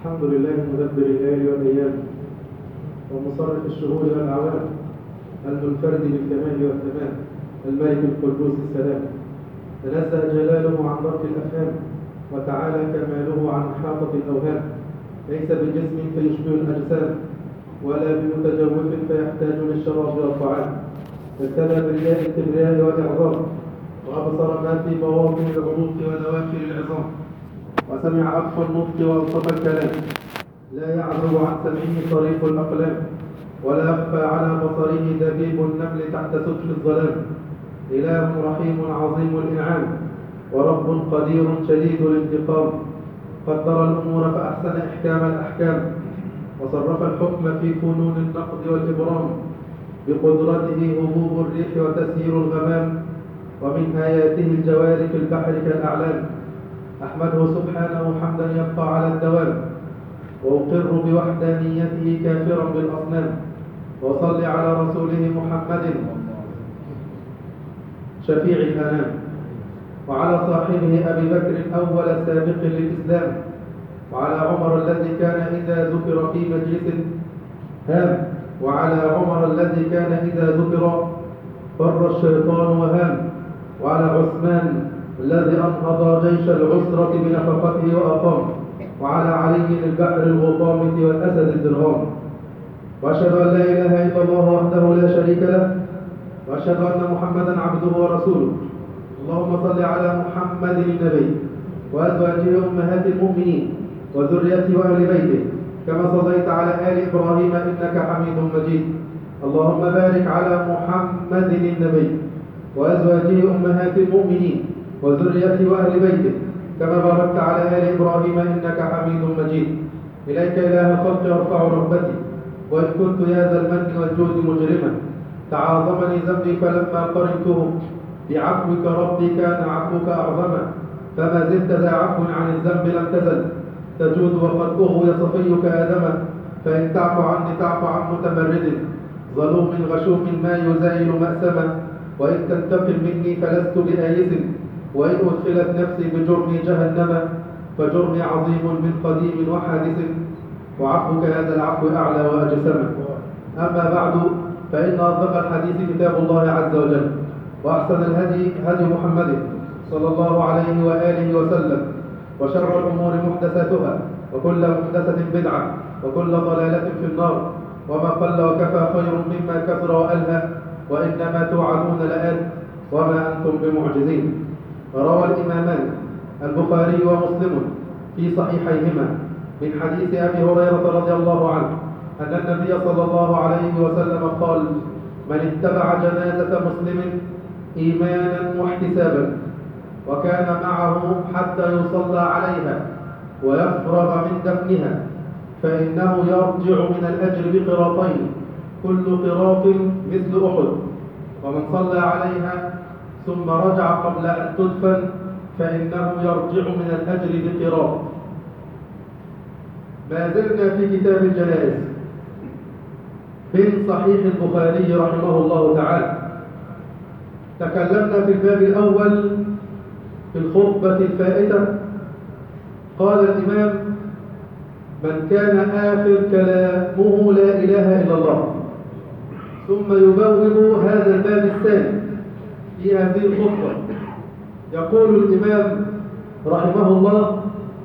الحمد لله مدبر الليالي والأيام ومصرف الشهور والأعوام المنفرد بالكمال والتمام الملك القدوس السلام تنزه جلاله عن ضرب الأفهام وتعالى كماله عن إحاطة الأوهام ليس بجسم فيشبه الأجسام ولا بمتجوف فيحتاج للشراب والطعام ابتلى برياء الكبرياء والإعظام وأبصر ما في بواطن العروق ونوافل العظام وسمع أقصى النطق وألطف الكلام لا يعزب عن سمعه طريق الأقلام ولا يخفى على بصره دبيب النمل تحت ستر الظلام إله رحيم عظيم الإنعام ورب قدير شديد الانتقام قدر الأمور فأحسن إحكام الأحكام وصرف الحكم في فنون النقد والإبرام بقدرته هبوب الريح وتسيير الغمام ومن آياته الجوار في البحر كالأعلام أحمده سبحانه حمدا يبقى على الدوام وأقر بوحدانيته كافرا بالأصنام وصل على رسوله محمد شفيع الأنام وعلى صاحبه أبي بكر أول سابق للإسلام وعلى عمر الذي كان إذا ذكر في مجلس هام وعلى عمر الذي كان إذا ذكر فر الشيطان وهام وعلى عثمان الذي أنهض جيش العسرة بنفقته وأقام وعلى علي البحر الغطامة والأسد الدرغام وأشهد أن لا إله إلا الله وحده لا شريك له وأشهد أن محمدا عبده ورسوله اللهم صل على محمد النبي وأزواجه أمهات المؤمنين وذريته وأهل بيته كما صليت على آل إبراهيم إنك حميد مجيد اللهم بارك على محمد النبي وأزواجه أمهات المؤمنين وذريته وأهل بيته كما باركت على آل إبراهيم إنك حميد مجيد إليك إله الخلق أرفع رغبتي وإن كنت يا ذا المن والجود مجرما تعاظمني ذنبي فلما قرنته بعفوك ربي كان عفوك أعظما فما زلت ذا عفو عن الذنب لم تزل تجود وقد أغوي صفيك آدما فإن تعفو عني تعفو عن متمرد ظلوم غشوم ما يزايل مأسما وإن تنتقم مني فلست بآيس وإن أدخلت نفسي بجرمي جهنم فجرمي عظيم من قديم وحادث وعفوك هذا العفو أعلى وأجسم أما بعد فإن أصدق الحديث كتاب الله عز وجل وأحسن الهدي هدي محمد صلى الله عليه وآله وسلم وشر الأمور محدثاتها وكل محدثة بدعة وكل ضلالة في النار وما قل وكفى خير مما كثر وألهى وإنما توعدون لآت وما أنتم بمعجزين. روى الإمامان البخاري ومسلم في صحيحيهما من حديث أبي هريرة رضي الله عنه أن النبي صلى الله عليه وسلم قال: من اتبع جنازة مسلم إيمانا واحتسابا وكان معه حتى يصلى عليها ويفرغ من دفنها فإنه يرجع من الأجر بقراطين كل قراط مثل أحد، ومن صلى عليها ثم رجع قبل أن تدفن فإنه يرجع من الأجر بقراط. ما زلنا في كتاب الجنائز من صحيح البخاري رحمه الله تعالى. تكلمنا في الباب الأول في الخطبة الفائتة. قال الإمام: من كان آخر كلامه لا إله إلا الله، ثم يبوب هذا الباب الثاني في هذه الخطبة. يقول الإمام رحمه الله: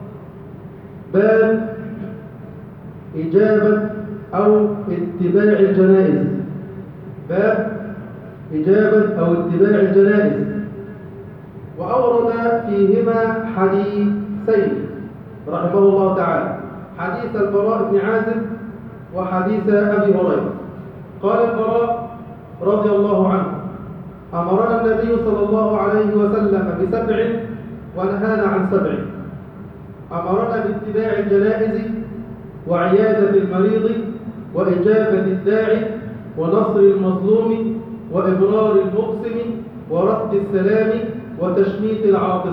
باب إجابة أو اتباع الجنائز. باب إجابة أو اتباع الجنائز. وأورد فيهما حديثين رحمه الله تعالى: حديث البراء بن عازب وحديث أبي هريرة. قال البراء رضي الله عنه: أمرنا النبي صلى الله عليه وسلم ب7 ونهانا عن 7. أمرنا باتباع الجنائز وعيادة المريض وإجابة الداعي ونصر المظلوم وإبرار المقسم ورد السلام وتشميت العاطس.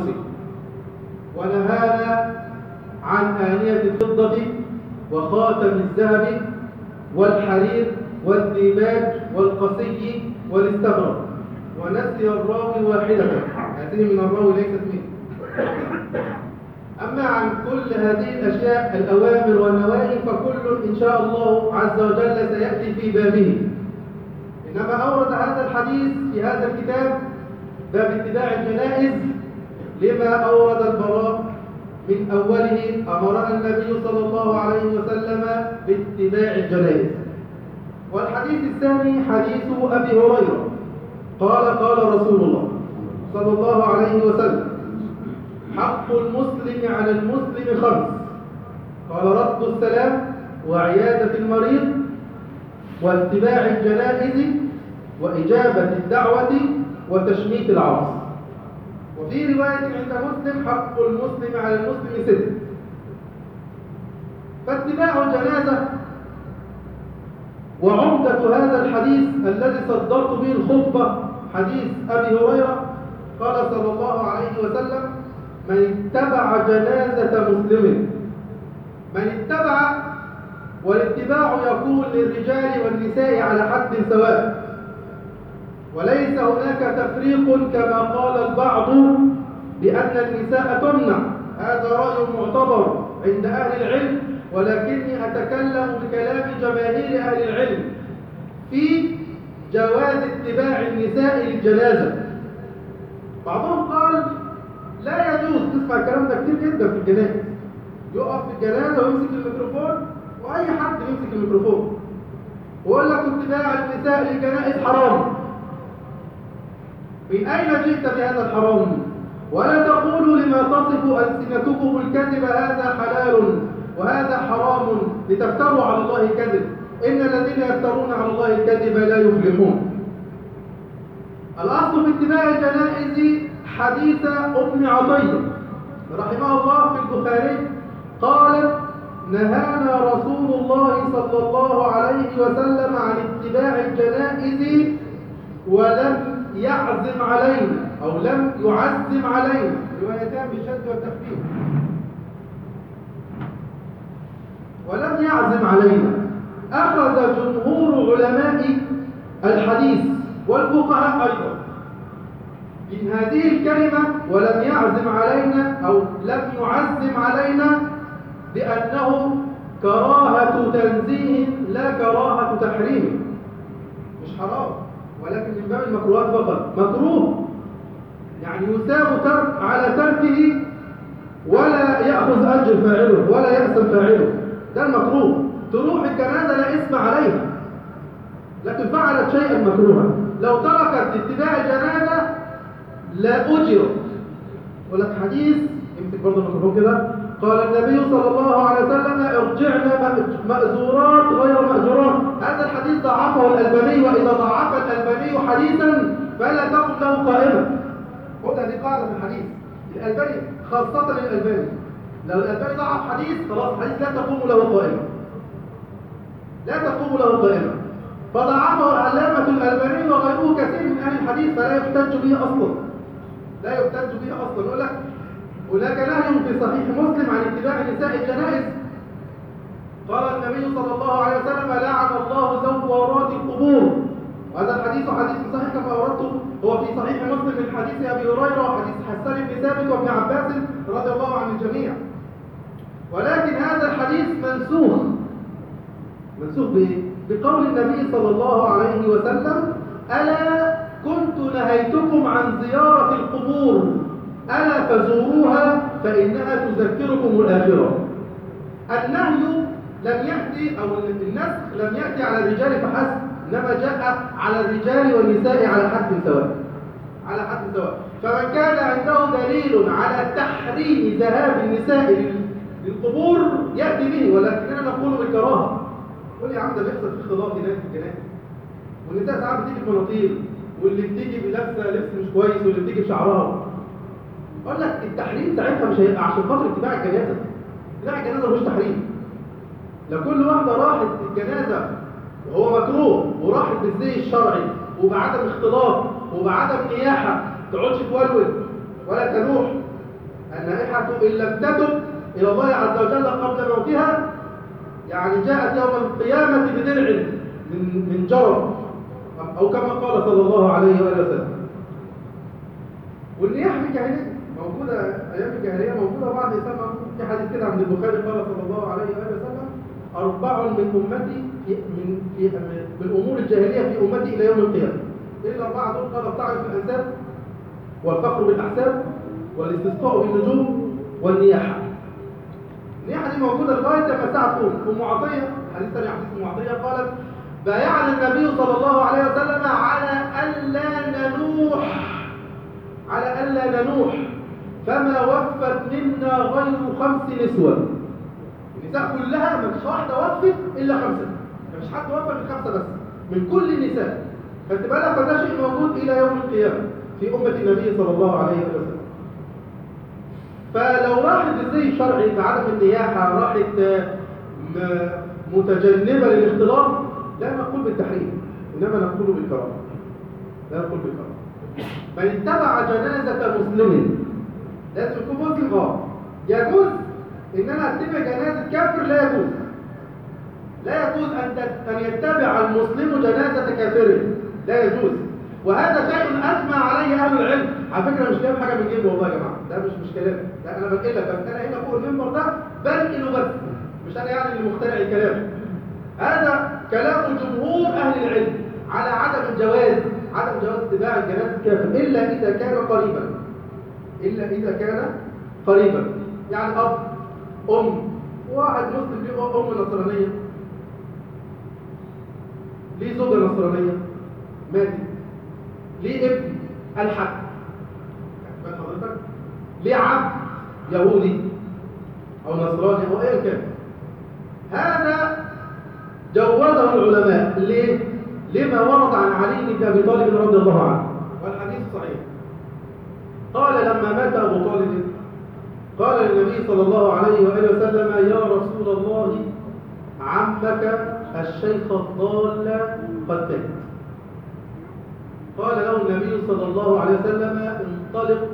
ونهانا عن آنية الفضة وخاتم الذهب والحرير والديباج والقصي والاستبرق. ونسي الراوي واحدة، هذه من الراوي ليست منه. أما عن كل هذه الأشياء الأوامر والنواهي فكل إن شاء الله عز وجل سيأتي في بابه. إنما أورد هذا الحديث في هذا الكتاب باب اتباع الجنائز لما أورد البراء من أوله أمرنا النبي صلى الله عليه وسلم باتباع الجنائز. والحديث الثاني حديث أبي هريرة قال قال رسول الله صلى الله عليه وسلم: حق المسلم على المسلم 5. قال: رد السلام، وعيادة المريض، واتباع الجنائز، وإجابة الدعوة، وتشميت العرس. وفي رواية عند مسلم: حق المسلم على المسلم 6. فاتباع الجنازة وعمدة هذا الحديث الذي صدرت به الخطبة حديث أبي هريرة قال صلى الله عليه وسلم: من اتبع جنازة مسلم. من اتبع، والاتباع يكون للرجال والنساء على حد سواء، وليس هناك تفريق كما قال البعض بأن النساء تمنع. هذا رأي معتبر عند أهل العلم، ولكني أتكلم بكلام جماهير أهل العلم في جواز اتباع النساء للجنازة. بعضهم قال لا يجوز. تسمع الكلام ده كتير جدا في الجنازة، يقف في الجنازة ويمسك الميكروفون، وأي حد يمسك الميكروفون ويقول لك اتباع النساء للجنائز حرام. من أين جئت بهذا الحرام؟ ولا تقولوا لما تصف ألسنتكم الكذب هذا حلال وهذا حرام لتفتروا على الله الكذب. إن الذين يفترون على الله الكذب لا يفلحون. الأصل في اتباع الجنائز حديث أم عطية رحمه الله في البخاري قالت: نهانا رسول الله صلى الله عليه وسلم عن اتباع الجنائز ولم يعزم علينا، أو لم يعزم علينا، روايتان بالشد والتخفيف. ولم يعزم علينا. أخذ جمهور علماء الحديث والفقهاء أيضا من هذه الكلمة ولم يعزم علينا أو لم يعزم علينا بأنه كراهة تنزيه لا كراهة تحريم. مش حرام، ولكن من باب المكروهات فقط. مكروه يعني يثاب ترك على تركه ولا يأخذ أجر فاعله ولا يأثم فاعله. ده المكروه. تروح الجنازة لا اسم عليها، لكن فعلت شيئا مكروها. لو تركت اتباع الجنازة لا أجرت. ولك حديث امسك برضه الميكروفون كده. قال النبي صلى الله عليه وسلم: ارجعنا مأزورات غير مأجورات. هذا الحديث ضعفه الألباني، وإذا ضعف الألباني حديثا فلا تقل له قائمة. خذ هذه قاعدة في الحديث. الألباني خاصة الألباني، لو الألباني ضعف حديث خلاص الحديث لا تقوم له قائمة، لا تقوم له قائمة. فضعفه العلامة الألباني وغيره كثير من أهل الحديث، فلا يحتج به أصلا، لا يحتج به أصلا. يقول لك هناك نهي في صحيح مسلم عن اتباع نساء الجنائز. قال النبي صلى الله عليه وسلم: لعن الله زوارات القبور. وهذا الحديث حديث صحيح كما أوردته، هو في صحيح مسلم من حديث أبي هريرة وحديث حسان بن ثابت وابن عباس رضي الله عن الجميع. ولكن هذا الحديث منسوخ بقول النبي صلى الله عليه وسلم: ألا كنت نهيتكم عن زيارة القبور ألا فزوروها فإنها تذكركم الآخرة. النهي لم يأتي، أو النسخ لم يأتي على الرجال فحسب، إنما جاء على الرجال والنساء على حد سواء، على حد سواء. فمن كان عنده دليل على تحريم ذهاب النساء للقبور يأتي به، ولكننا نقول بالكراهة. قول يا عم ده بيحصل في اختلاط هناك في الجنائز، والنساء ساعات بتيجي بمناطيل، واللي بتيجي بلبسه لبس مش كويس، واللي بتيجي بشعرها. اقول لك التحريم ساعتها مش هيبقى عشان خاطر اتباع الجنازه. اتباع الجنازه مش تحريم. لو كل واحده راحت الجنازه وهو مكروه وراحت بالزي الشرعي وبعدم اختلاط وبعدم نياحه، تقعدش تولول ولا تنوح. النائحه ان لم تتب الى الله عز وجل قبل موتها يعني جاءت يوم القيامه بدرع من جرب، او كما قال صلى الله عليه وآله وسلم. والنياحه في الجاهليه موجوده موجودة أيام الجاهلية، موجودة بعض الإسلام موجود. في حديث كده عند البخاري قال صلى الله عليه وآله وسلم: 4 من أمتي من أمور الجاهلية في أمتي إلى يوم القيامة. إيه ال4 دول؟ قال: الطعن في الأنساب، والفخر بالأحساب، والاستسقاء بالنجوم، والنياحة. النياحة دي موجودة لغاية لما الساعة تقوم. أم عطية، حديث ثاني حديث أم عطية، قالت: بايعنا النبي صلى الله عليه وسلم على ألا ننوح فما وفت منا غير 5 نسوة. النساء كلها ما فيش واحدة وفت إلا 5، ما فيش حد وفت من 5 بس من كل النساء. فاتبقى لها فده شيء موجود إلى يوم القيامة في أمة النبي صلى الله عليه وسلم. فلو راحت الزي شرعي بعدم النياحة، راحت متجنبة للاختلاط، لا نقول بالتحريم، إنما نقول بالكراهة. لا نقول بالكراهة. من اتبع جنازة مسلم، لازم يكون مسلم. يجوز إن أنا أتبع جنازة كافر؟ لا يجوز. لا يجوز أن يتبع المسلم جنازة كافر، لا يجوز. وهذا شيء أجمع عليه أهل العلم. على فكرة مش جايب حاجة من جيبه والله يا جماعة، ده مش كلام، لا أنا بنقل لك بس. أنا هنا فوق المنبر ده بنقله بس، مش أنا يعني اللي مخترع الكلام. هذا كلام جمهور أهل العلم على عدم جواز اتباع الجنازة الكافر إلا إذا كان قريبا. يعني أب، أم، واحد مسلم ليه أم نصرانية، ليه زوجة نصرانية ماتت، ليه ابن ألحد، ليه عبد يهودي أو نصراني أو أي كان، هذا جوزه العلماء. ليه؟ لما ورد عن علي بن أبي طالب رضي الله عنه، والحديث صحيح. قال لما مات أبو طالب، قال للنبي صلى الله عليه وآله وسلم: يا رسول الله، عمك الشيخ الضال قد مات. قال له النبي صلى الله عليه وسلم: انطلق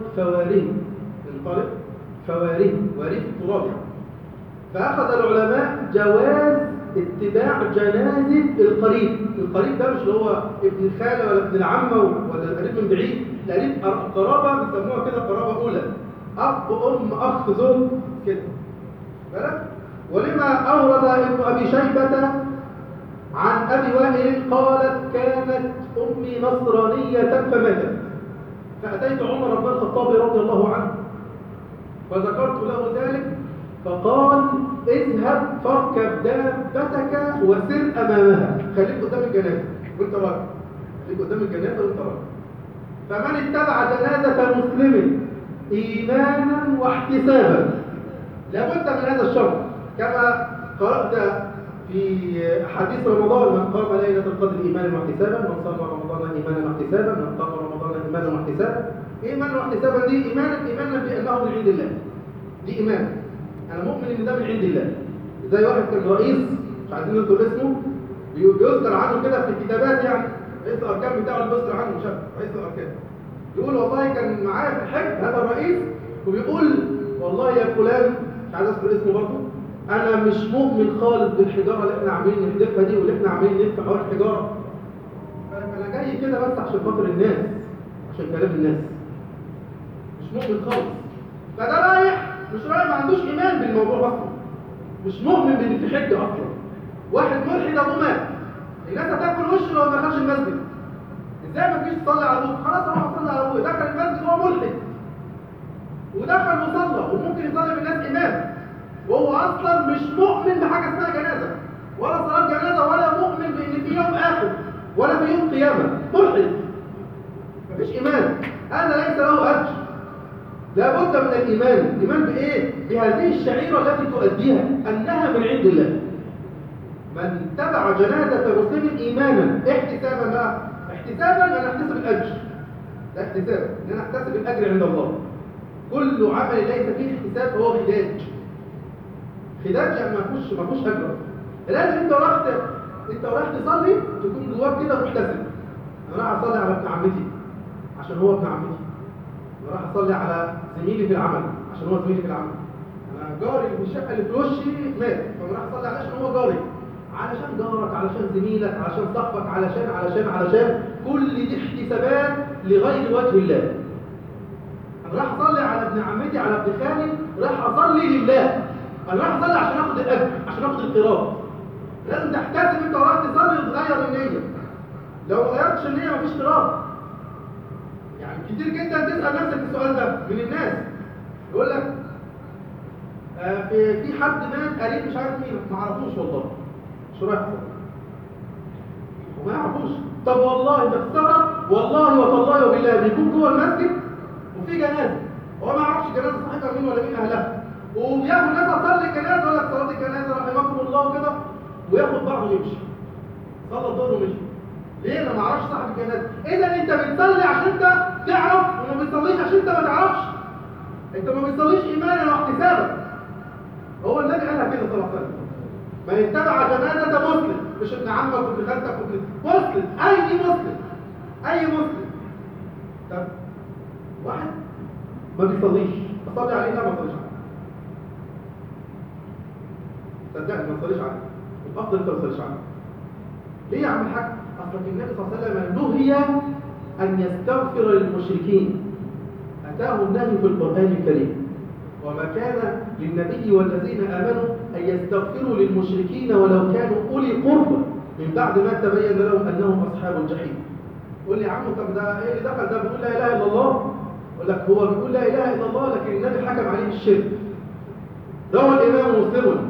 فواريه، واريه التراب. فأخذ العلماء جواز اتباع جنازة القريب ده مش اللي هو ابن الخالة ولا ابن العمة ولا القريب من بعيد، القريب قرابة بيسموها كده قرابة أولى، أب، أم، أخ، زوج كده. بالك؟ ولما أورد ابن أبي شيبة عن أبي وائل قالت: كانت أمي نصرانية فماتت، فأتيت عمر بن الخطاب رضي الله عنه فذكرت له ذلك، فقال: اذهب فاركب دابتك وسر أمامها، خليك قدام الجنازة وانت راكب، فمن اتبع جنازة مسلم إيمانا واحتسابا، لابد من هذا الشرط. كما قرأت في حديث رمضان: من قام ليلة القدر إيمانا واحتسابا، من صام رمضان إيمانا واحتسابا، من قام رمضان إيمانا واحتسابا. إيمانا واحتسابا دي إيمانا بأنه من عند الله، دي إيمان، أنا مؤمن إن ده من عند الله. زي واحد كان رئيس، مش عايزين نذكر اسمه، بيذكر عنه كده في الكتابات، يعني رئيس الأركان بتاعه اللي بيذكر عنه، مش رئيس الأركان، يقول: والله كان معايا في الحج هذا الرئيس، وبيقول: والله يا فلان، مش عايز اذكر اسمه برضه، انا مش مؤمن خالص بالحجاره اللي احنا عاملين نحدفها دي، واللي احنا عاملين نلف حوالين الحجاره. فانا جاي كده بس عشان خاطر الناس، عشان كلام الناس، مش مؤمن خالص. فده مش رايح ما عندوش ايمان بالموضوع اصلا، مش مؤمن بان في حج اصلا. واحد ملحد ابوه مات، الناس هتاكل وشه لو ما دخلش المسجد. ازاي ما تجيش تصلي على ابوك؟ خلاص اروح اصلي على ابوه. دخل المسجد وهو ملحد، ودخل وصلى، وممكن يصلي بالناس امام، وهو اصلا مش مؤمن بحاجه اسمها جنازه، ولا صلاه جنازه، ولا مؤمن بان في يوم اخر، ولا في يوم قيامه. ملحد، مفيش ايمان، هذا ليس له اجر. لابد من الايمان بايه؟ بهذه الشعيره التي تؤديها انها من عند الله. من تبع جنازه مسلم ايمانا احتسابا، بقى احتسابا ان احتسب الاجر، ده احتساب ان انا احتسب الاجر عند الله. كل عمل ليس فيه احتساب هو خداج يعني ما فيهوش اجر. لازم انت رايح تصلي تكون جواك كده محتسب. انا رايح اصلي على ابن عمتي عشان هو ابن عمتي، انا رايح اصلي على زميلي في العمل عشان هو زميلي في العمل، انا جاري اللي في الشقه اللي في وشي مات، فانا رايح اصلي عليه عشان هو جاري، علشان جارك، علشان زميلك، علشان صاحبك، علشان كل دي احتسابات لغير وجه الله. راح اصلي على ابن عمتي، على ابن خالي، راح اصلي لله. انا راح اصلي عشان اخد الاجر، عشان اخد القراءه. لازم تحتسب انت وراك تصلي وتغير النيه. لو ما غيرتش النيه مفيش قراءه. يعني كتير جدا تسال نفسك السؤال ده من الناس، يقول لك في حد مات قريب مش عارف مين، ما اعرفوش والله، شو رايح وما يعرفوش. طب والله ده استغرب، والله وتالله وبالله بيكون جوه المسجد وفي جنازه، هو ما يعرفش جنازه صاحبها مين ولا مين اهلها، وبياخد ناس تصلي الجنازه، يقول لك صلاه الجنازه رحمكم الله وكده، وياخد بعضه ويمشي. صلى الظهر ومشي. ليه؟ انا ما اعرفش صاحب الجنازه. اذا انت بتصلي عشان انت تعرف، وما بتصليش عشان انت ما تعرفش. انت ما بتصليش ايمانا واحتسابا. هو النبي قالها كده صلى الله عليه وسلم: من اتبع جنازه مسلم، مش ابن عمك وابن خالتك وابن مسلم، اي مسلم، اي مسلم. طب واحد ما بيصليش، اصلي عليه؟ لا ما اصليش عليه. صدقني ما اصليش عليه، الافضل انت ما تصليش عليه. ليه يا عم الحاج؟ اصلك النبي صلى الله عليه وسلم نهي ان يستغفر للمشركين، اتاه النهي في القران الكريم: وما كان للنبي والذين آمنوا أن يستغفروا للمشركين ولو كانوا أولي قربى من بعد ما تبين لهم أنهم أصحاب الجحيم. قول لي يا عم طب ده إيه اللي دخل ده بيقول لا إله إلا الله؟ يقول لك هو بيقول لا إله إلا الله لكن النبي حكم عليه بالشرك. روى الإمام مسلم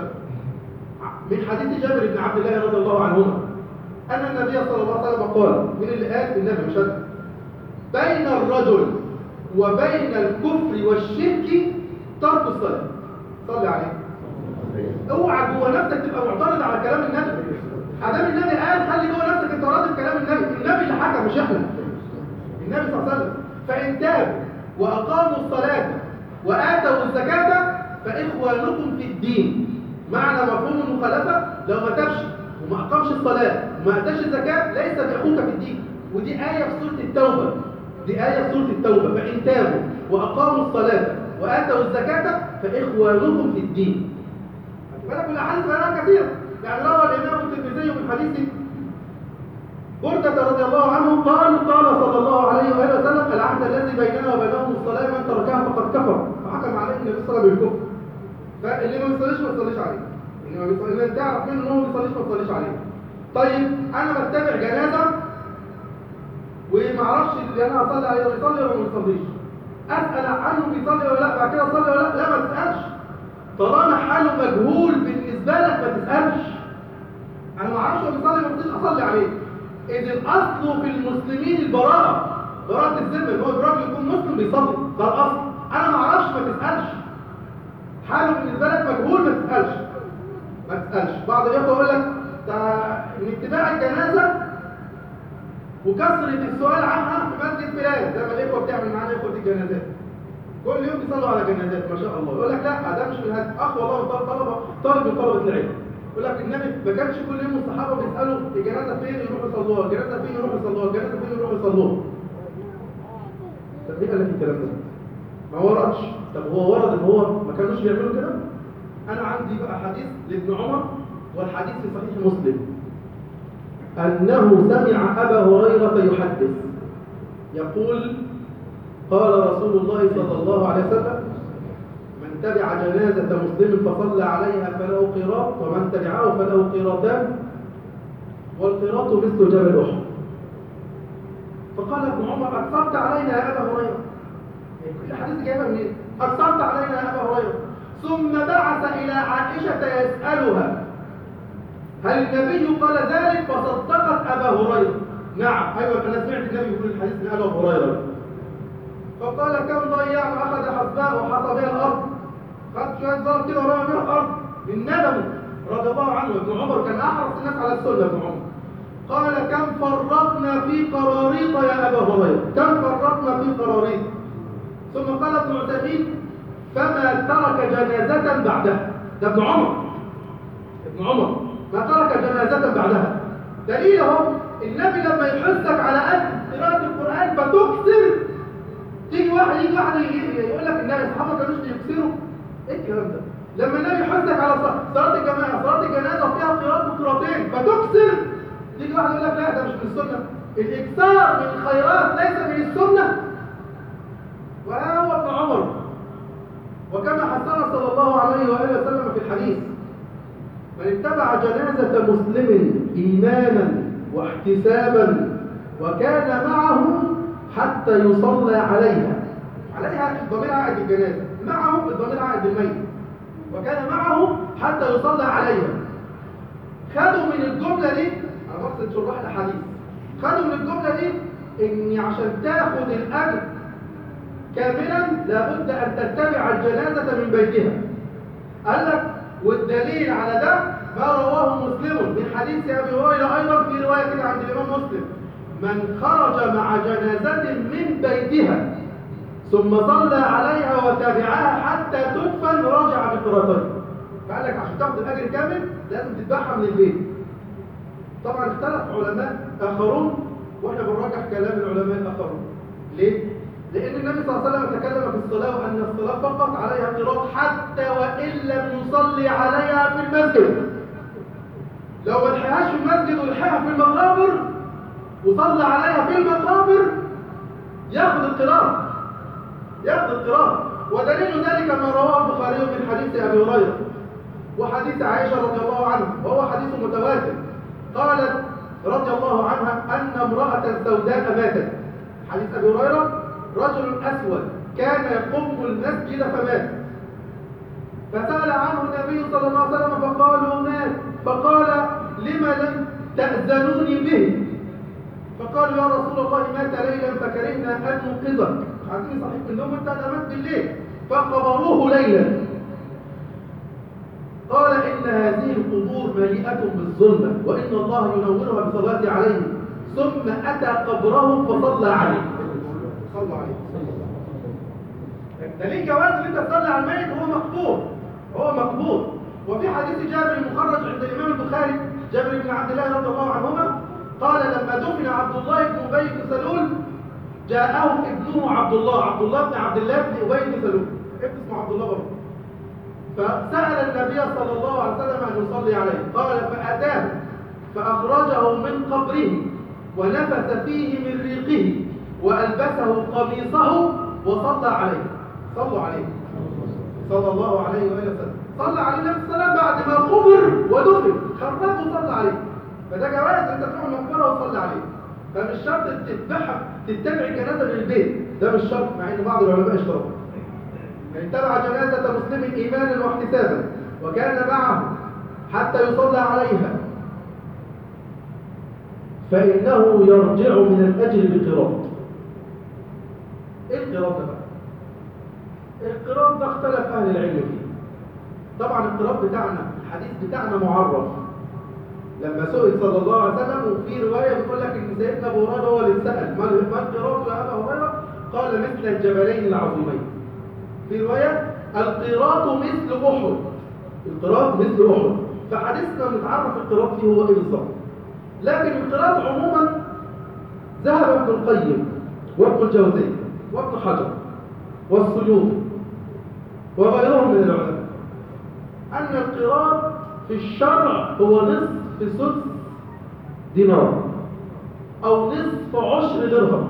من حديث جابر بن عبد الله رضي الله عنهما أن النبي صلى الله عليه وسلم قال، من اللي قال النبي مش أنا: بين الرجل وبين الكفر والشرك ترك الصلاة. صلي عليه. اوعى جوه نفسك تبقى معترض على كلام النبي. ادام النبي قال خلي جوه نفسك انت راضي بكلام النبي، النبي اللي حكم مش احنا. النبي صلى الله عليه وسلم: فإن تابوا وأقاموا الصلاة وآتوا الزكاة فإخوانكم في الدين. معنى مفهوم المخالفة: لو ما تابش وما أقامش الصلاة وما أتاش الزكاة ليس بأخوك في الدين. ودي آية في سورة التوبة، دي آية في سورة التوبة: فإن تابوا وأقاموا الصلاة وآتوا الزكاة فإخوانكم في الدين. بالك من الأحاديث غيرها كثيرة. يعني روى الإمام الترمذي من حديث بردة رضي الله عنه قال صلى الله عليه وآله وسلم: العهد الذي بيننا وبينهم الصلاة، من تركها فقد كفر. فحكم عليه النبي صلى الله عليه وسلم بالكفر. فاللي ما بيصليش ما تصليش عليه، اللي تعرف منه انه ما بيصليش ما تصليش عليه. طيب انا بتابع جنازة وما اعرفش اللي انا هصلي عليه يصلي ولا ما يصليش، اسال عنه بيصلي ولا لا، بعد كده اصلي ولا لا؟ لا ما تسالش. طالما حاله مجهول بالنسبه لك ما تسالش. انا ما اعرفش هو بيصلي ولا ما بيصليش اصلي عليه. اذ الاصل في المسلمين البراءه، براءه الذمه، اللي هو الراجل يكون مسلم بيصلي، ده الاصل. انا ما اعرفش ما تسالش. حاله بالنسبه لك مجهول ما تسالش، ما تسالش. بعض الاخوه يقول لك ان اتباع الجنازه وكثرة السؤال عنها في مسجد فلان، زي ما الإخوة بتعمل معانا إخوة الجنازات. كل يوم بيصلوا على جنازات ما شاء الله. يقول لك لا ده مش من هذا. أخ والله طالب من طلبة العلم. يقول لك النبي ما كانش كل يوم الصحابة بيسألوا الجنازة فين يروحوا يصلوها، الجنازة فين يروحوا يصلوها، الجنازة فين يروحوا يصلوها. طب ليه قال لك الكلام ده؟ ما وردش. طب هو ورد إن هو ما كانوش بيعملوا كده؟ أنا عندي بقى حديث لابن عمر، والحديث في صحيح مسلم، أنه سمع أبا هريرة يحدث يقول: قال رسول الله صلى الله عليه وسلم: من تبع جنازة مسلم فصلى عليها فله قيراط، ومن تبعه فله قيراطان، والقيراط مثل جبل أحد. فقال ابن عمر: أكثرت علينا يا أبا هريرة. الحديث جايبها منين؟ أكثرت علينا يا أبا هريرة. ثم بعث إلى عائشة يسألها: هل النبي قال ذلك؟ فصدقت أبا هريرة: نعم أيوة أنا سمعت النبي يقول الحديث من أبا هريرة. فقال: كم ضيعنا؟ أخذ حسباء وحصى بها الأرض، خد شوية زلط كده ورمى بها الأرض من ندمه رضي الله عنه. ابن عمر كان أحرص الناس على السنة. ابن عمر قال: كم فرطنا في قراريط يا أبا هريرة، كم فرطنا في قراريط. ثم قال ابن عثيمين: فما ترك جنازة بعدها. ده ابن عمر، ابن عمر ما ترك جنازة بعدها. دليل اهو، النبي لما يحثك على قراءة القرآن فتكثر. يجي واحد يقول لك النبي الصحابة ما كانوش بيكثروا. ايه الكلام ده؟ لما النبي يحثك على صلاة الجماعة، صلاة الجنازة وفيها قراءة وقراءتين فتكثر، يجي واحد يقول لك لا ده مش من السنة. الإكثار من الخيرات ليس من السنة. وهو ابن عمر. وكما حسن صلى الله عليه وآله وسلم في الحديث: من اتبع جنازة مسلم إيمانا واحتسابا وكان معه حتى يصلى عليها. عليها الضمير عائد الجنازة، معه الضمير عائد الميت، وكان معه حتى يصلى عليها. خدوا من الجملة دي، أنا بقصد شراح الحديث، خدوا من الجملة دي إن عشان تاخد الأجر كاملا لابد أن تتبع الجنازة من بيتها. قال لك والدليل على ده ما رواه مسلم من حديث أبي هريرة أيضا في رواية كده عند الإمام مسلم: من خرج مع جنازة من بيتها ثم صلى عليها وتابعها حتى تدفن رجع بقراطين. فقال لك عشان تاخد الأجر كامل لازم تتبعها من البيت. طبعا اختلف علماء آخرون، واحنا بنراجع كلام العلماء الآخرون. ليه؟ لأن النبي صلى الله عليه وسلم تكلم في الصلاة وأن الصلاة فقط عليها قراط حتى وإن لم يصلي عليها في المسجد. لو ما لحقهاش في المسجد ولحقها في المقابر وصلى عليها في المقابر ياخذ القراط، ياخذ القراط. ودليل ذلك ما رواه البخاري من حديث أبي هريرة وحديث عائشة رضي الله عنها، وهو حديث متواتر. قالت رضي الله عنها أن امرأة سوداء ماتت. حديث أبي هريرة: رجل أسود كان يقوم المسجد فمات، فسأل عنه النبي صلى الله عليه وسلم فقالوا مات، فقال: لما لم تأذنوني به؟ فقالوا: يا رسول الله مات ليلا فكرهنا أن نوقظك، عايزين صحيح من النوم انت مات بالليل. فقبروه ليلا. قال: إن هذه القبور مليئة بالظلمة وإن الله ينورها بالصلاة عليه. ثم أتى قبره فصلى عليه. صلى عليه. دليل جواز ان انت تصلي على الميت هو مقبول، هو مقبول. وفي حديث جابر المخرج عند الإمام البخاري، جابر بن عبد الله رضي الله عنهما، قال: لما دفن عبد الله بن أبي بن سلول جاءه ابنه عبد الله بن عبد الله بن أبي بن سلول، ابن اسمه عبد الله برضه. فسأل النبي صلى الله عليه وسلم أن يصلي عليه. قال: فأتاه فأخرجه من قبره ونفث فيه من ريقه وألبسه قميصه وصلى عليه. صلوا عليه صلى الله عليه وآله وسلم. صلى عليه النبي صلى الله عليه وسلم بعد ما قبر ودفن، خرجه وصلى عليه. فده جواز انت تروح المقبره وتصلي عليه. فمش شرط تتبع الجنازه من البيت، ده مش شرط، مع ان بعض العلماء اشترطوا. من اتبع جنازه مسلم ايمانا واحتسابا وكان معه حتى يصلى عليها فانه يرجع من الاجر بقراط. ايه القراط ده بقى؟ القراط ده اختلف اهل العلم فيه. طبعا القراط بتاعنا الحديث بتاعنا معرف. لما سئل صلى الله عليه وسلم، وفي روايه بتقول لك ان سيدنا ابو هريره هو اللي اتسال: ما القراط يا ابا هريره؟ قال: مثل الجبلين العظيمين. في روايه: القراط مثل احد. القراط مثل احد. فحديثنا بنتعرف القراط فيه هو ايه بالظبط. لكن القراط عموما ذهب ابن القيم وابن الجوزي وابن حجر والسيوطي وغيرهم من العلماء أن القراط في الشرع هو نصف سدس دينار أو نصف عشر درهم.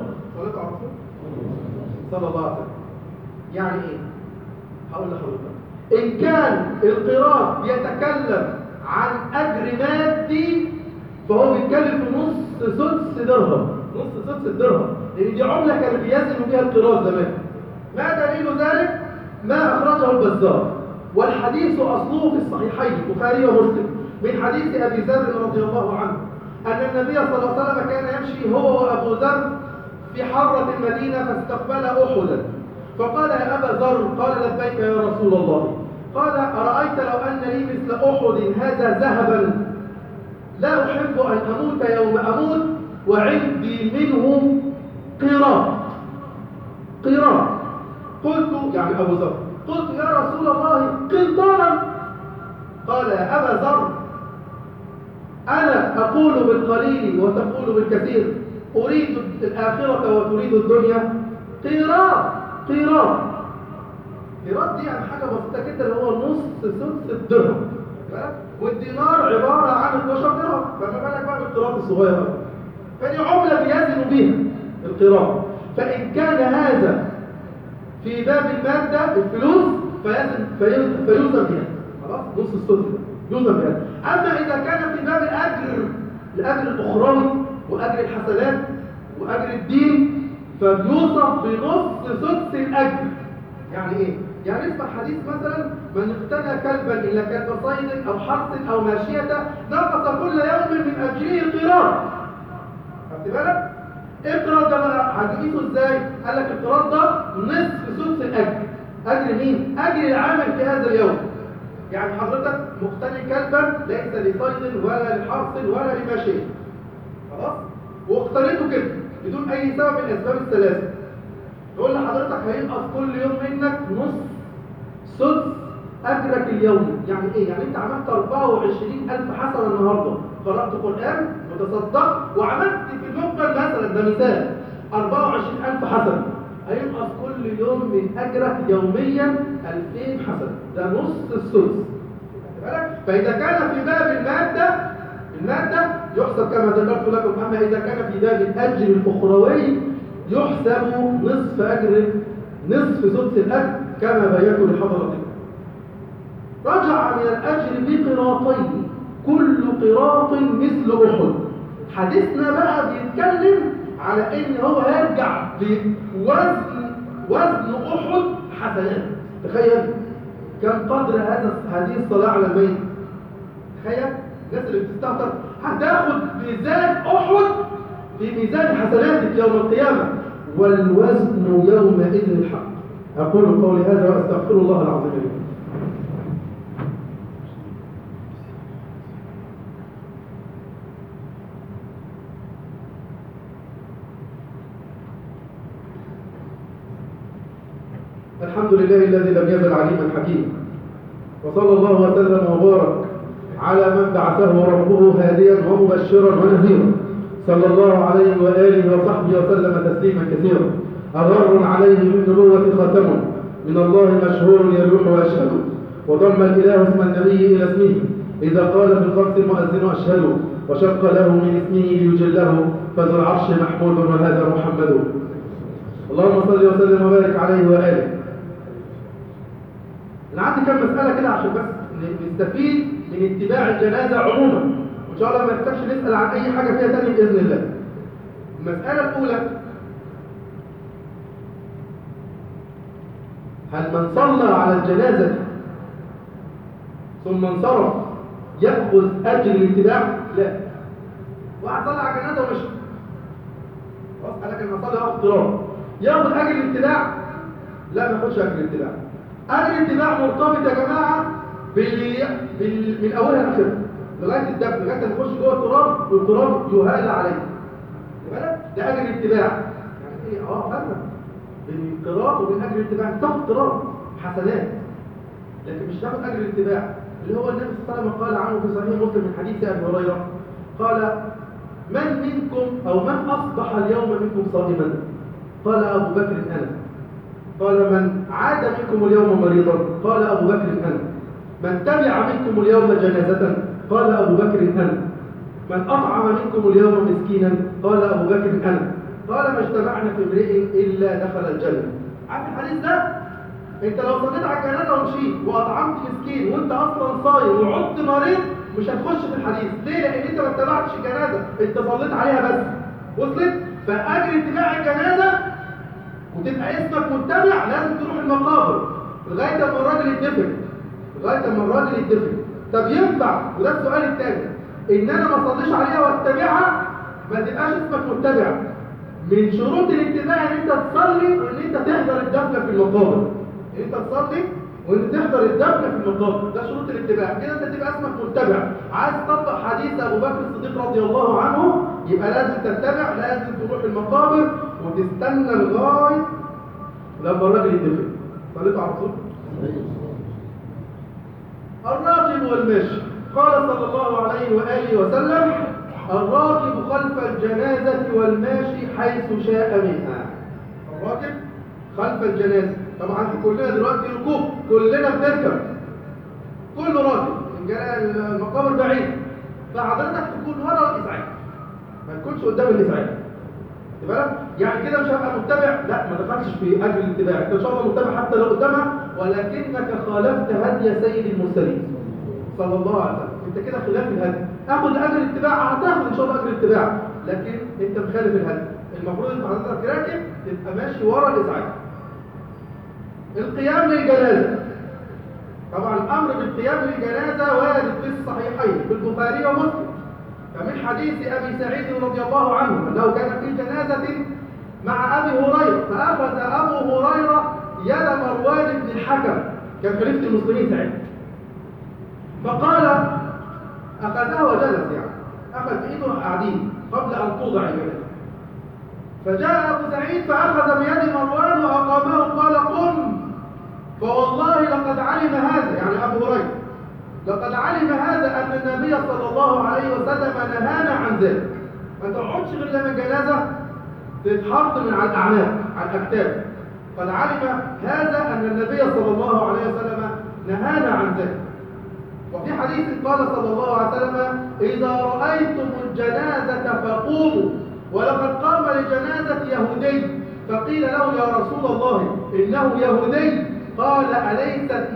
صلى الله عليه وسلم. يعني إيه؟ هقول لحضرتك. إن كان القراط بيتكلم عن أجر مادي فهو بيتكلم في نص سدس درهم، نص سدس الدرهم، لأن دي عملة كانوا بيزنوا بيها القراط زمان. ما دليل ذلك؟ ما أخرجه البزار، والحديث أصله في الصحيحين البخاري ومسلم من حديث أبي ذر رضي الله عنه أن النبي صلى الله عليه وسلم كان يمشي هو وأبو ذر في حرة المدينة فاستقبل أحدا، فقال: يا أبا ذر. قال: لبيك يا رسول الله. قال: أرأيت لو أن لي مثل أحد هذا ذهبا لا أحب أن أموت يوم أموت وعندي منه قراط. قراط. قلت يعني أبو ذر، قلت: يا رسول الله قنطارا. قال: يا أبا ذر، أنا أقول بالقليل وتقول بالكثير، أريد الآخرة وتريد الدنيا. قراط. قراط. قراط دي يعني حاجة بسيطة جدا، اللي هو نص سدس الدرهم، والدينار عبارة عن 12 درهم، فما بالك بقى بالقراط الصغير. فدي عملة بيزن بيها القراط. فإن كان هذا في باب المادة الفلوس فيوزن بها، خلاص نص السدس يوزن بها. أما إذا كان في باب الأجر الأخروي وأجر الحسنات وأجر الدين فبيوصف بنص سدس الأجر. يعني إيه؟ يعني اسمع حديث مثلا من اقتنى كلبا إلا كلب صيد أو حرث أو ماشية نقص كل يوم من أجره قراط. خدت بالك؟ القراط ده بقى هتقيسه ازاي؟ قال لك القراط ده نصف سدس الأجر. أجر مين؟ أجر العامل في هذا اليوم. يعني حضرتك مقتني كلبا ليس لصيد ولا لحرث ولا لماشية، خلاص؟ واقتنيته كده بدون أي سبب من الأسباب الثلاثة. يقول لحضرتك هينقص كل يوم منك نص سدس أجرك اليومي. يعني إيه؟ يعني أنت عملت 24,000 حسنة النهاردة، قرأت قرآن وتصدقت وعملت في المقبل مثلا، ده مثال، 24,000 حسنة، هينقص كل يوم من أجرك يوميا 2000 حسنة، ده نص السدس. فإذا كان في باب المادة يحسب كما ذكرت لكم. أما إذا كان في باب الأجر الأخروي يحسب نصف سدس الأجر كما بينت لحضرتكم. رجع من الأجر بقراطين كل قراط مثل أحد. حديثنا بقى بيتكلم على إن هو هيرجع بوزن أحد حسنات. تخيل كم قدر هذه الصلاة على الميت. تخيل الناس اللي بتستهتر هتاخد ميزان أحد في ميزان حسناتك يوم القيامة، والوزن يومئذ الحق. أقول قولي هذا وأستغفر الله العظيم لي. الحمد لله الذي لم يزل عليما حكيما، وصلى الله وسلم وبارك على من بعثه ربه هاديا ومبشرا ونذيرا، صلى الله عليه وآله وصحبه وسلم تسليما كثيرا. أغر عليه بالنبوة ختم من الله مشهور يلوح ويشهد، وضم الإله اسم النبي إلى اسمه إذا قال في الخمس المؤذن أشهد، وشق له من اسمه ليجله فذو العرش محمود وهذا محمد. اللهم صل وسلم وبارك عليه وآله. أنا عندي كم مسألة كده عشان بس نستفيد من اتباع الجنازة عموما، وإن شاء الله ما نحتاجش نسأل عن أي حاجة فيها تاني بإذن الله. المسألة الأولى: هل من صلى على الجنازة ثم انصرف يأخذ أجر الاتباع؟ لا. واحد صلى على الجنازة ومشي، خلاص قال لك أنا صلي أخذ قرار، ياخذ أجر الاتباع؟ لا، ما ياخدش أجر الاتباع. أجر الاتباع مرتبط يا جماعة من أولها لآخرها لغاية الدفن، لغاية ما يخش جوه التراب والتراب يهال عليه. ده أجر الاتباع. يعني إيه؟ فرق بين القراء وبين أجر الاتباع. تاخد قراء حسنات لكن مش تاخد أجر الاتباع، اللي هو النبي صلى الله عليه وسلم قال عنه في صحيح مسلم من حديث أبي هريرة قال: من منكم أو من أصبح اليوم منكم صائما؟ قال أبو بكر أنا. قال: من عاد منكم اليوم مريضا؟ قال أبو بكر أنا. من تبع منكم اليوم جنازة؟ قال أبو بكر أنا. من أطعم منكم اليوم مسكينا؟ قال أبو بكر أنا. قال: ما اجتمعنا في امرئ إلا دخل الجنة. عارف الحديث ده؟ انت لو صليت على الجنازة ومشيت وأطعمت مسكين وانت أصلا صايم وعدت مريض مش هتخش في الحديث. ليه؟ لأن انت ما اتبعتش الجنازة، انت صليت عليها بس. وصلت؟ فأجر اتباع الجنازة وتبقى اسمك متبع لازم تروح المقابر لغاية ما الراجل يتدفن. طب ينفع، وده السؤال الثاني، ان انا ما اصليش عليها واتبعها ما تبقاش اسمك متبع؟ من شروط الاتباع ان انت تصلي وان انت تحضر الدفن في المقابر. ان انت تصلي وان تحضر الدفن في المقابر، ده شروط الاتباع. كده انت تبقى اسمك متبع. عايز تطبق حديث ابو بكر الصديق رضي الله عنه يبقى لازم تتبع، لازم تروح المقابر وتستنى لغايه لما الراجل يدفن. صليتوا على الرسول. الراكب والماشي، قال صلى الله عليه وآله وسلم: الراكب خلف الجنازة والماشي حيث شاء منها. الراكب خلف الجنازة، طبعا كلنا دلوقتي ركوب، كلنا بنركب، كل راكب المقابر بعيد، فحضرتك تكون ورا الإسعاف ما تكونش قدام الإسعاف. خد بالك؟ يعني كده مش هبقى متبع، لا ما دخلتش في اجر الاتباع، انت ان شاء الله متبع حتى لو قدامها، ولكنك خالفت هدي سيد المرسلين صلى الله عليه وسلم، انت كده خلاف الهدي. اخذ اجر الاتباع، هتاخد ان شاء الله اجر الاتباع، لكن انت مخالف الهدي. المفروض انت حضرتك راكب تبقى ماشي ورا الازعاج. القيام للجنازه، طبعا الامر بالقيام للجنازه وارد في الصحيحين في البخاري ومسلم، فمن حديث ابي سعيد رضي الله عنه انه كان في جنازه مع ابي هريره، فاخذ ابو هريره يد مروان بن الحكم، كان خليفه المسلمين ساعتها، فقال اخذها وجلس، يعني اخذ بايده قاعدين قبل ان توضع الجنازه، فجاء ابو سعيد فاخذ بيد مروان واقامه، قال قم، فوالله لقد علم هذا، يعني ابو هريره لقد علم هذا ان النبي صلى الله عليه وسلم نهانا عن ذلك. ما تقعدش غير لما الجنازه تتحط من على الاعناق على الاكتاف. قد علم هذا ان النبي صلى الله عليه وسلم نهانا عن ذلك. وفي حديث قال صلى الله عليه وسلم اذا رايتم الجنازه فقوموا، ولقد قام لجنازه يهودي فقيل له يا رسول الله انه يهودي، قال اليست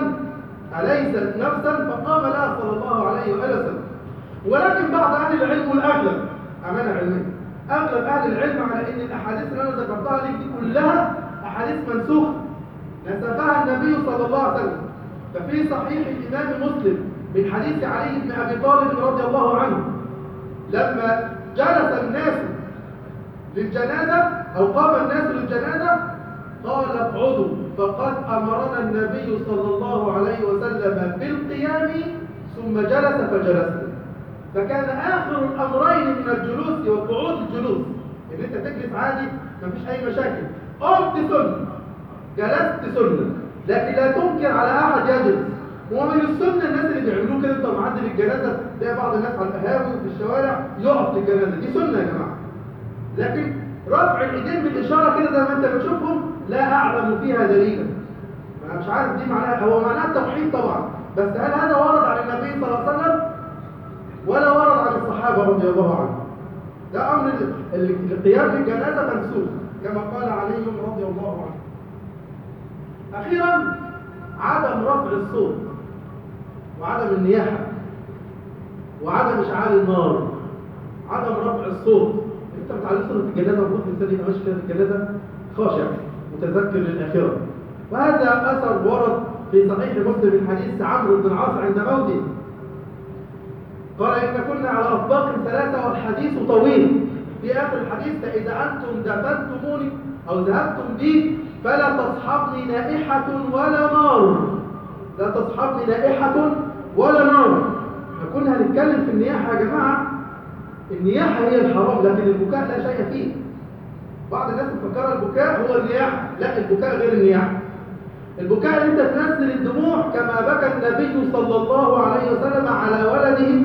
نفسا، فقام لها صلى الله عليه وسلم. ولكن بعض اهل العلم، والاغلب امانه علميه، اغلب اهل العلم على ان الاحاديث اللي انا ذكرتها لك دي كلها احاديث منسوخه نسخها النبي صلى الله عليه وسلم. ففي صحيح الامام مسلم من حديث علي بن ابي طالب رضي الله عنه لما جلس الناس للجنازه او قام الناس للجنازه قال اقعدوا فقد امرنا النبي صلى الله عليه وسلم بالقيام ثم جلس فجلسنا. فكان اخر الامرين من الجلوس وقعود الجلوس، ان انت تجلس عادي مفيش اي مشاكل، قمت سنه جلست سنه، لكن لا تنكر على احد يجلس. ومن السنه الناس اللي بيعملوه كده، انت معدي للجنازه تلاقي بعض الناس على القهاوي وفي الشوارع يقف للجنازه، دي سنه يا جماعه. لكن رفع الايدين بالاشاره كده زي ما انت بتشوفهم لا اعلم فيها دليلا. انا مش عارف دي معناها، هو معناها التوحيد طبعا، بس هل هذا ورد عن النبي صلى الله عليه وسلم ولا ورد عن الصحابه رضي الله عنهم؟ ده امر القيام بالجنازه منسوخ كما قال علي رضي الله عنه. اخيرا عدم رفع الصوت وعدم النياحه وعدم اشعال النار. عدم رفع الصوت، انت بتعلم صوت الجنازه ومفروض الانسان يبقى ماشي كده في الجنازه خاشع متذكر للاخره. وهذا اثر ورد في صحيح مسلم من حديث عمرو بن العاص عند موته، قال ان كنا على اطباق ثلاثه والحديث طويل. في اخر الحديث فاذا انتم دفنتموني او ذهبتم بي فلا تصحبني نائحه ولا نار، لا تصحبني نائحه ولا نار. احنا كنا هنتكلم في النياحه يا جماعه، النياحه هي الحرام، لكن البكاء لا شيء فيه. بعض الناس مفكره البكاء هو النياحه، لا البكاء غير النياحه. البكاء ان انت تنزل الدموع كما بكى النبي صلى الله عليه وسلم على ولده.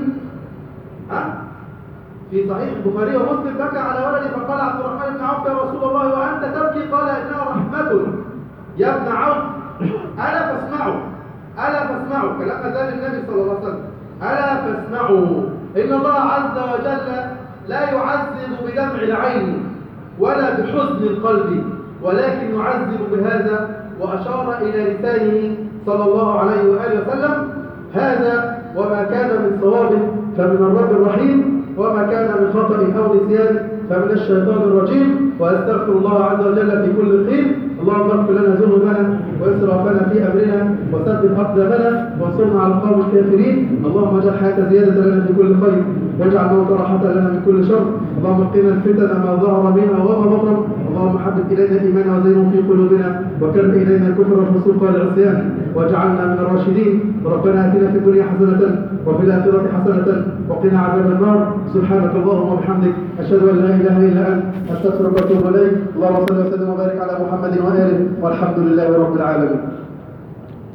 في صحيح البخاري ومسلم بكى على ولده فقال عبد الرحمن بن عوف يا رسول الله وانت تبكي؟ قال انها رحمه يا ابن عوف، الا فاسمعوا كلام ذلك النبي صلى الله عليه وسلم، الا فاسمعوا ان الله عز وجل لا يعذب بدمع العين ولا بحزن القلب ولكن يعذب بهذا. وأشار إلى لسانه صلى الله عليه وآله وسلم هذا، وما كان من صواب فمن الرب الرحيم، وما كان من خطأ أو نسيان فمن الشيطان الرجيم. وأستغفر الله عز وجل في كل حين. اللهم اغفر لنا ذنوبنا واسرافنا في امرنا وثبت اقدامنا وانصرنا على القوم الكافرين. اللهم اجعل الحياه زياده لنا في كل خير واجعل الموت راحه لنا من كل شر. اللهم قنا الفتن ما ظهر منها وما بطن. اللهم حبب الينا الايمان وزينه في قلوبنا وكره الينا الكفر والفسوق والعصيان واجعلنا من الراشدين. ربنا اتنا في الدنيا حسنه وفي الاخره حسنه وقنا عذاب النار. سبحانك اللهم وبحمدك اشهد ان لا اله الا انت استغفرك واتوب اليك. اللهم صل وسلم وبارك على محمد واله والحمد لله رب العالمين.